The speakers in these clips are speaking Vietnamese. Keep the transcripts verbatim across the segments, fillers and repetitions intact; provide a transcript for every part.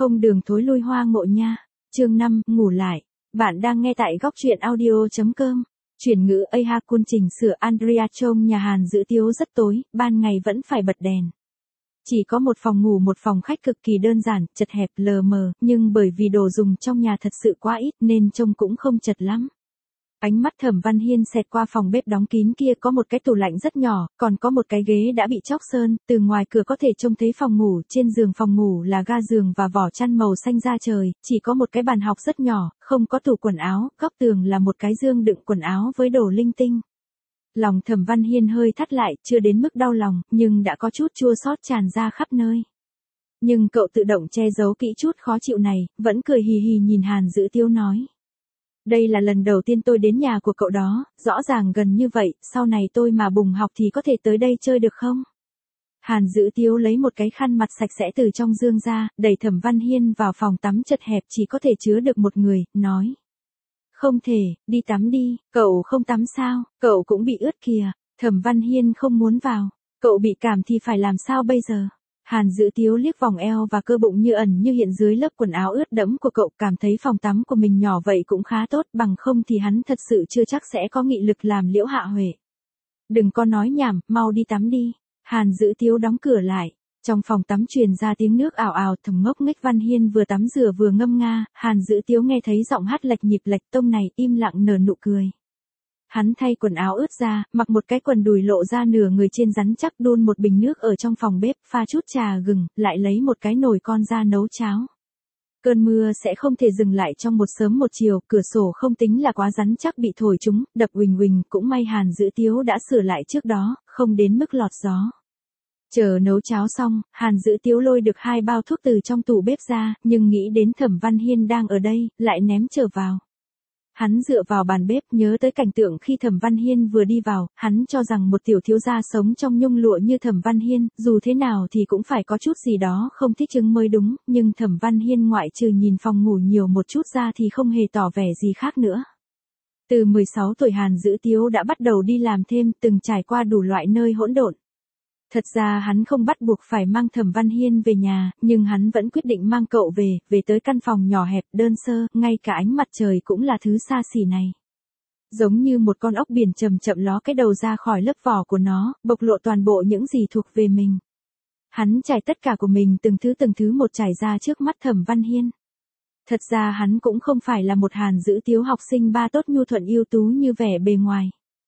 Không đường thối lui hoa ngộ nha. Chương năm, ngủ lại. Bạn đang nghe tại góc truyện audio.com. Chuyển ngữ A Ha Kun chỉnh sửa Andrea trông nhà Hàn Dữ Tiếu rất tối, ban ngày vẫn phải bật đèn. Chỉ có một phòng ngủ một phòng khách cực kỳ đơn giản, chật hẹp lờ mờ, nhưng bởi vì đồ dùng trong nhà thật sự quá ít nên trông cũng không chật lắm. Ánh mắt Thẩm Văn Hiên xẹt qua phòng bếp đóng kín kia có một cái tủ lạnh rất nhỏ, còn có một cái ghế đã bị chóc sơn, từ ngoài cửa có thể trông thấy phòng ngủ, trên giường phòng ngủ là ga giường và vỏ chăn màu xanh da trời, chỉ có một cái bàn học rất nhỏ, không có tủ quần áo, góc tường là một cái dương đựng quần áo với đồ linh tinh. Lòng Thẩm Văn Hiên hơi thắt lại, chưa đến mức đau lòng, nhưng đã có chút chua xót tràn ra khắp nơi. Nhưng cậu tự động che giấu kỹ chút khó chịu này, vẫn cười hì hì nhìn Hàn Dữ Tiếu nói. Đây là lần đầu tiên tôi đến nhà của cậu đó, rõ ràng gần như vậy, sau này tôi mà bùng học thì có thể tới đây chơi được không? Hàn Dữ Tiếu lấy một cái khăn mặt sạch sẽ từ trong dương ra, đẩy Thẩm Văn Hiên vào phòng tắm chật hẹp chỉ có thể chứa được một người, nói. Không thể, đi tắm đi, cậu không tắm sao, cậu cũng bị ướt kìa. Thẩm Văn Hiên không muốn vào, cậu bị cảm thì phải làm sao bây giờ? Hàn Dữ Tiếu liếc vòng eo và cơ bụng như ẩn như hiện dưới lớp quần áo ướt đẫm của cậu, cảm thấy phòng tắm của mình nhỏ vậy cũng khá tốt, bằng không thì hắn thật sự chưa chắc sẽ có nghị lực làm Liễu Hạ Huệ. Đừng có nói nhảm, mau đi tắm đi. Hàn Dữ Tiếu đóng cửa lại. Trong phòng tắm truyền ra tiếng nước ào ào, Thẩm Ngốc Nghếch Văn Hiên vừa tắm rửa vừa ngâm nga, Hàn Dữ Tiếu nghe thấy giọng hát lệch nhịp lệch tông này, im lặng nở nụ cười. Hắn thay quần áo ướt ra, mặc một cái quần đùi lộ ra nửa người trên rắn chắc, đun một bình nước ở trong phòng bếp, pha chút trà gừng, lại lấy một cái nồi con ra nấu cháo. Cơn mưa sẽ không thể dừng lại trong một sớm một chiều, cửa sổ không tính là quá rắn chắc bị thổi trúng, đập huỳnh huỳnh, cũng may Hàn Dữ Tiếu đã sửa lại trước đó, không đến mức lọt gió. Chờ nấu cháo xong, Hàn Dữ Tiếu lôi được hai bao thuốc từ trong tủ bếp ra, nhưng nghĩ đến Thẩm Văn Hiên đang ở đây, lại ném trở vào. Hắn dựa vào bàn bếp nhớ tới cảnh tượng khi Thẩm Văn Hiên vừa đi vào, hắn cho rằng một tiểu thiếu gia sống trong nhung lụa như Thẩm Văn Hiên, dù thế nào thì cũng phải có chút gì đó không thích ứng mới đúng, nhưng Thẩm Văn Hiên ngoại trừ nhìn phòng ngủ nhiều một chút ra thì không hề tỏ vẻ gì khác nữa. Từ mười sáu tuổi Hàn Dữ Tiếu đã bắt đầu đi làm thêm, từng trải qua đủ loại nơi hỗn độn. Thật ra hắn không bắt buộc phải mang Thẩm Văn Hiên về nhà, nhưng hắn vẫn quyết định mang cậu về, về tới căn phòng nhỏ hẹp, đơn sơ, ngay cả ánh mặt trời cũng là thứ xa xỉ này. Giống như một con ốc biển chậm chậm ló cái đầu ra khỏi lớp vỏ của nó, bộc lộ toàn bộ những gì thuộc về mình. Hắn trải tất cả của mình từng thứ từng thứ một trải ra trước mắt Thẩm Văn Hiên. Thật ra hắn cũng không phải là một Hàn Dữ Tiếu học sinh ba tốt nhu thuận ưu tú như vẻ bề ngoài.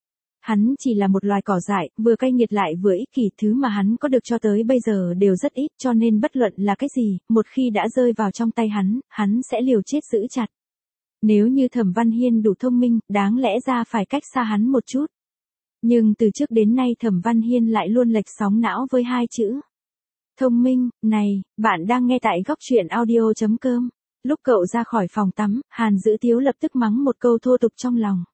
Hắn chỉ là một loài cỏ dại, vừa cay nghiệt lại vừa ích kỷ, thứ mà hắn có được cho tới bây giờ đều rất ít, cho nên bất luận là cái gì, một khi đã rơi vào trong tay hắn, hắn sẽ liều chết giữ chặt. Nếu như Thẩm Văn Hiên đủ thông minh, đáng lẽ ra phải cách xa hắn một chút. Nhưng từ trước đến nay Thẩm Văn Hiên lại luôn lệch sóng não với hai chữ. Thông minh, này, bạn đang nghe tại góc truyện audio.com. Lúc cậu ra khỏi phòng tắm, Hàn Dữ Tiếu lập tức mắng một câu thô tục trong lòng.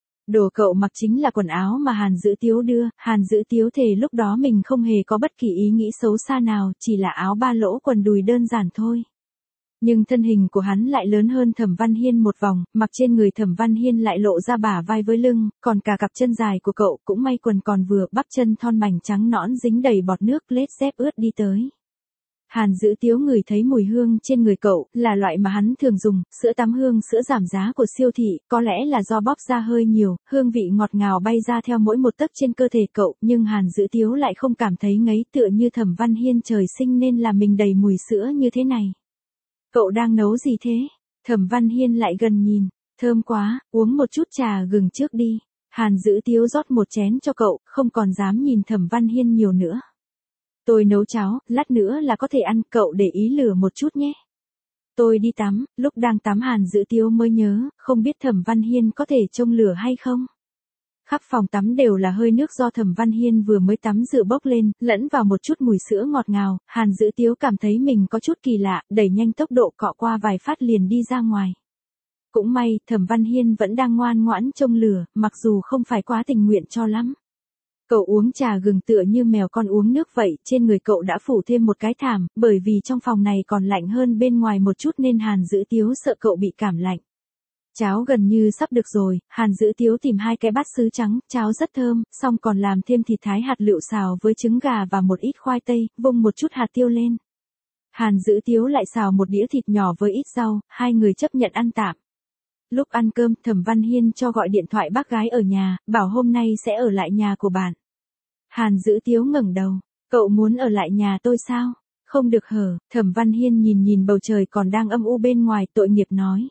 Đồ cậu mặc chính là quần áo mà Hàn Dữ Tiếu đưa, Hàn Dữ Tiếu thề lúc đó mình không hề có bất kỳ ý nghĩ xấu xa nào, chỉ là áo ba lỗ quần đùi đơn giản thôi. Nhưng thân hình của hắn lại lớn hơn Thẩm Văn Hiên một vòng, mặc trên người Thẩm Văn Hiên lại lộ ra bả vai với lưng, còn cả cặp chân dài của cậu cũng may quần còn vừa, bắp chân thon mảnh trắng nõn dính đầy bọt nước, lết dép ướt đi tới. Hàn Dữ Tiếu ngửi thấy mùi hương trên người cậu, là loại mà hắn thường dùng, sữa tắm hương sữa giảm giá của siêu thị, có lẽ là do bóp ra hơi nhiều, hương vị ngọt ngào bay ra theo mỗi một tấc trên cơ thể cậu, nhưng Hàn Dữ Tiếu lại không cảm thấy ngấy, tựa như Thẩm Văn Hiên trời sinh nên là mình đầy mùi sữa như thế này. Cậu đang nấu gì thế? Thẩm Văn Hiên lại gần nhìn, thơm quá, uống một chút trà gừng trước đi. Hàn Dữ Tiếu rót một chén cho cậu, không còn dám nhìn Thẩm Văn Hiên nhiều nữa. Tôi nấu cháo, lát nữa là có thể ăn, cậu để ý lửa một chút nhé. Tôi đi tắm, lúc đang tắm Hàn Dữ Tiếu mới nhớ, không biết Thẩm Văn Hiên có thể trông lửa hay không? Khắp phòng tắm đều là hơi nước do Thẩm Văn Hiên vừa mới tắm rửa bốc lên, lẫn vào một chút mùi sữa ngọt ngào, Hàn Dữ Tiếu cảm thấy mình có chút kỳ lạ, đẩy nhanh tốc độ cọ qua vài phát liền đi ra ngoài. Cũng may, Thẩm Văn Hiên vẫn đang ngoan ngoãn trông lửa, mặc dù không phải quá tình nguyện cho lắm. Cậu uống trà gừng tựa như mèo con uống nước vậy, trên người cậu đã phủ thêm một cái thảm, bởi vì trong phòng này còn lạnh hơn bên ngoài một chút nên Hàn Dữ Tiếu sợ cậu bị cảm lạnh. Cháo gần như sắp được rồi, Hàn Dữ Tiếu tìm hai cái bát sứ trắng, cháo rất thơm, xong còn làm thêm thịt thái hạt lựu xào với trứng gà và một ít khoai tây, vung một chút hạt tiêu lên. Hàn Dữ Tiếu lại xào một đĩa thịt nhỏ với ít rau, hai người chấp nhận ăn tạm. Lúc ăn cơm Thẩm Văn Hiên cho gọi điện thoại bác gái ở nhà, bảo hôm nay sẽ ở lại nhà của bạn. Hàn Dữ Tiếu ngẩng đầu, cậu muốn ở lại nhà tôi sao? Không được hở, Thẩm Văn Hiên nhìn nhìn bầu trời còn đang âm u bên ngoài, tội nghiệp nói.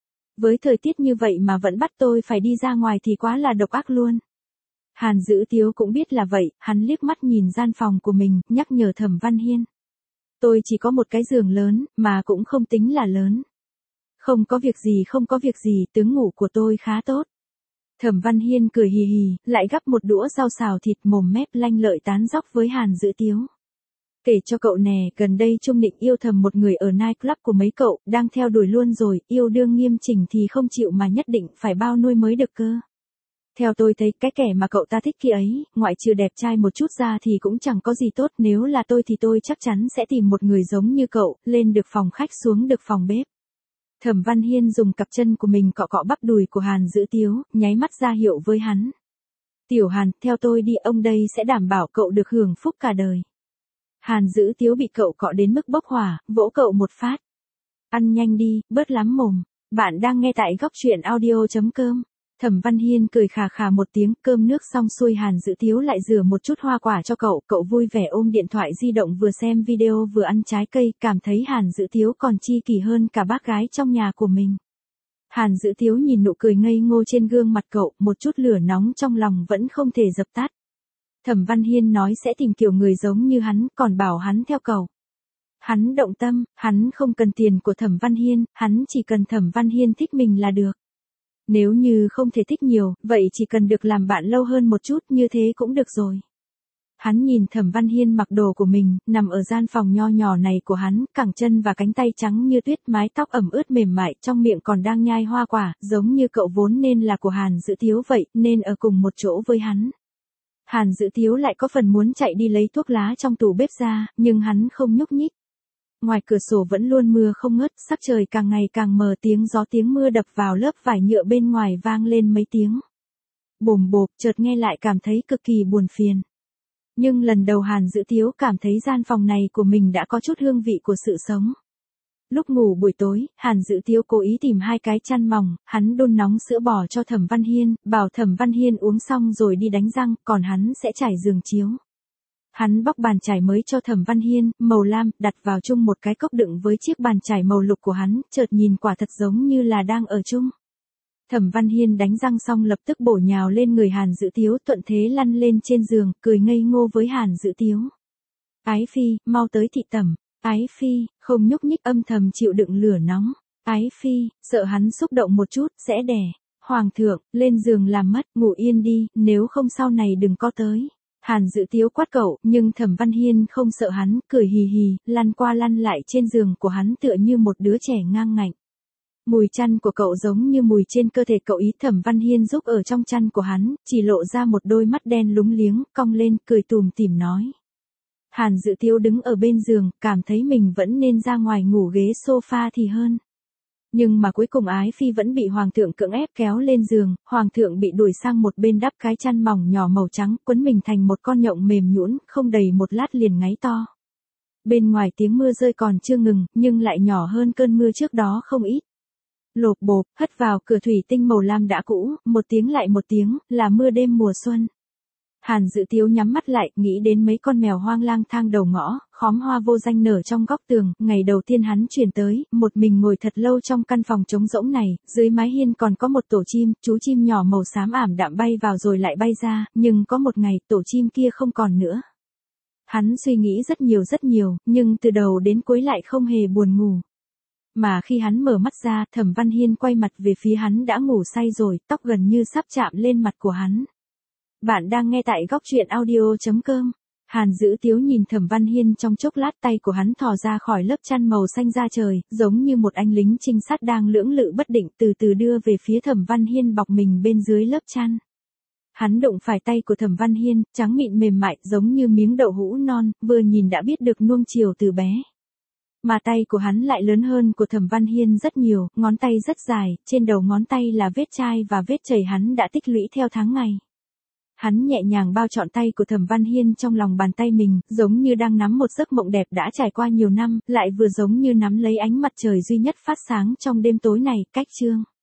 Với thời tiết như vậy mà vẫn bắt tôi phải đi ra ngoài thì quá là độc ác luôn. Hàn Dữ Tiếu cũng biết là vậy, hắn liếc mắt nhìn gian phòng của mình, nhắc nhở Thẩm Văn Hiên. Tôi chỉ có một cái giường lớn, mà cũng không tính là lớn. Không có việc gì không có việc gì, tướng ngủ của tôi khá tốt. Thẩm Văn Hiên cười hì hì, lại gắp một đũa rau xào thịt mồm mép lanh lợi tán dóc với Hàn Dữ Tiếu. Kể cho cậu nè, gần đây Trung Định yêu thầm một người ở nightclub của mấy cậu, đang theo đuổi luôn rồi, yêu đương nghiêm chỉnh thì không chịu mà nhất định phải bao nuôi mới được cơ. Theo tôi thấy cái kẻ mà cậu ta thích kia ấy, ngoại trừ đẹp trai một chút ra thì cũng chẳng có gì tốt, nếu là tôi thì tôi chắc chắn sẽ tìm một người giống như cậu, lên được phòng khách xuống được phòng bếp. Thẩm Văn Hiên dùng cặp chân của mình cọ cọ bắp đùi của Hàn Dữ Tiếu, nháy mắt ra hiệu với hắn. Tiểu Hàn, theo tôi đi, ông đây sẽ đảm bảo cậu được hưởng phúc cả đời. Hàn Dữ Tiếu bị cậu cọ đến mức bốc hỏa, vỗ cậu một phát. Ăn nhanh đi, bớt lắm mồm. Bạn đang nghe tại góc truyện audio chấm com. Thẩm Văn Hiên cười khà khà một tiếng, cơm nước xong xuôi Hàn Dữ Tiếu lại rửa một chút hoa quả cho cậu, cậu vui vẻ ôm điện thoại di động vừa xem video vừa ăn trái cây, cảm thấy Hàn Dữ Tiếu còn chi kỷ hơn cả bác gái trong nhà của mình. Hàn Dữ Tiếu nhìn nụ cười ngây ngô trên gương mặt cậu, một chút lửa nóng trong lòng vẫn không thể dập tắt. Thẩm Văn Hiên nói sẽ tìm kiểu người giống như hắn, còn bảo hắn theo cậu. Hắn động tâm, hắn không cần tiền của Thẩm Văn Hiên, hắn chỉ cần Thẩm Văn Hiên thích mình là được. Nếu như không thể thích nhiều, vậy chỉ cần được làm bạn lâu hơn một chút, như thế cũng được rồi. Hắn nhìn Thẩm Văn Hiên mặc đồ của mình, nằm ở gian phòng nho nhỏ này của hắn, cẳng chân và cánh tay trắng như tuyết, mái tóc ẩm ướt mềm mại, trong miệng còn đang nhai hoa quả, giống như cậu vốn nên là của Hàn Dữ Tiếu vậy, nên ở cùng một chỗ với hắn. Hàn Dữ Tiếu lại có phần muốn chạy đi lấy thuốc lá trong tủ bếp ra, nhưng hắn không nhúc nhích. Ngoài cửa sổ vẫn luôn mưa không ngớt, sắc trời càng ngày càng mờ, tiếng gió tiếng mưa đập vào lớp vải nhựa bên ngoài vang lên mấy tiếng. Bồm bộp, chợt nghe lại cảm thấy cực kỳ buồn phiền. Nhưng lần đầu Hàn Dữ Tiếu cảm thấy gian phòng này của mình đã có chút hương vị của sự sống. Lúc ngủ buổi tối, Hàn Dữ Tiếu cố ý tìm hai cái chăn mỏng, hắn đun nóng sữa bò cho Thẩm Văn Hiên, bảo Thẩm Văn Hiên uống xong rồi đi đánh răng, còn hắn sẽ trải giường chiếu. Hắn bóc bàn chải mới cho Thẩm Văn Hiên, màu lam, đặt vào chung một cái cốc đựng với chiếc bàn chải màu lục của hắn, chợt nhìn quả thật giống như là đang ở chung. Thẩm Văn Hiên đánh răng xong lập tức bổ nhào lên người Hàn Dữ Tiếu, thuận thế lăn lên trên giường, cười ngây ngô với Hàn Dữ Tiếu. Ái Phi, mau tới thị tẩm. Ái Phi, không nhúc nhích, âm thầm chịu đựng lửa nóng. Ái Phi, sợ hắn xúc động một chút, sẽ đẻ. Hoàng thượng, lên giường làm mất, ngủ yên đi, nếu không sau này đừng có tới. Hàn Dữ Tiếu quát cậu, nhưng Thẩm Văn Hiên không sợ hắn, cười hì hì, lăn qua lăn lại trên giường của hắn tựa như một đứa trẻ ngang ngạnh. Mùi chăn của cậu giống như mùi trên cơ thể cậu ý. Thẩm Văn Hiên giúp ở trong chăn của hắn, chỉ lộ ra một đôi mắt đen lúng liếng, cong lên, cười tủm tỉm nói. Hàn Dữ Tiếu đứng ở bên giường, cảm thấy mình vẫn nên ra ngoài ngủ ghế sofa thì hơn. Nhưng mà cuối cùng Ái Phi vẫn bị Hoàng thượng cưỡng ép kéo lên giường, Hoàng thượng bị đuổi sang một bên đắp cái chăn mỏng nhỏ màu trắng, quấn mình thành một con nhộng mềm nhũn, không đầy một lát liền ngáy to. Bên ngoài tiếng mưa rơi còn chưa ngừng, nhưng lại nhỏ hơn cơn mưa trước đó không ít. Lộp bộp, hất vào cửa thủy tinh màu lam đã cũ, một tiếng lại một tiếng, là mưa đêm mùa xuân. Hàn Dữ Tiếu nhắm mắt lại, nghĩ đến mấy con mèo hoang lang thang đầu ngõ, khóm hoa vô danh nở trong góc tường, ngày đầu tiên hắn chuyển tới, một mình ngồi thật lâu trong căn phòng trống rỗng này, dưới mái hiên còn có một tổ chim, chú chim nhỏ màu xám ảm đạm bay vào rồi lại bay ra, nhưng có một ngày, tổ chim kia không còn nữa. Hắn suy nghĩ rất nhiều rất nhiều, nhưng từ đầu đến cuối lại không hề buồn ngủ. Mà khi hắn mở mắt ra, Thẩm Văn Hiên quay mặt về phía hắn đã ngủ say rồi, tóc gần như sắp chạm lên mặt của hắn. Bạn đang nghe tại góc truyện audio chấm com. Hàn Dữ Tiếu nhìn Thẩm Văn Hiên trong chốc lát, tay của hắn thò ra khỏi lớp chăn màu xanh da trời, giống như một anh lính trinh sát đang lưỡng lự bất định, từ từ đưa về phía Thẩm Văn Hiên bọc mình bên dưới lớp chăn. Hắn đụng phải tay của Thẩm Văn Hiên, trắng mịn mềm mại, giống như miếng đậu hũ non, vừa nhìn đã biết được nuông chiều từ bé. Mà tay của hắn lại lớn hơn của Thẩm Văn Hiên rất nhiều, ngón tay rất dài, trên đầu ngón tay là vết chai và vết chảy hắn đã tích lũy theo tháng ngày. Hắn nhẹ nhàng bao trọn tay của Thẩm Văn Hiên trong lòng bàn tay mình, giống như đang nắm một giấc mộng đẹp đã trải qua nhiều năm, lại vừa giống như nắm lấy ánh mặt trời duy nhất phát sáng trong đêm tối này. Cách chương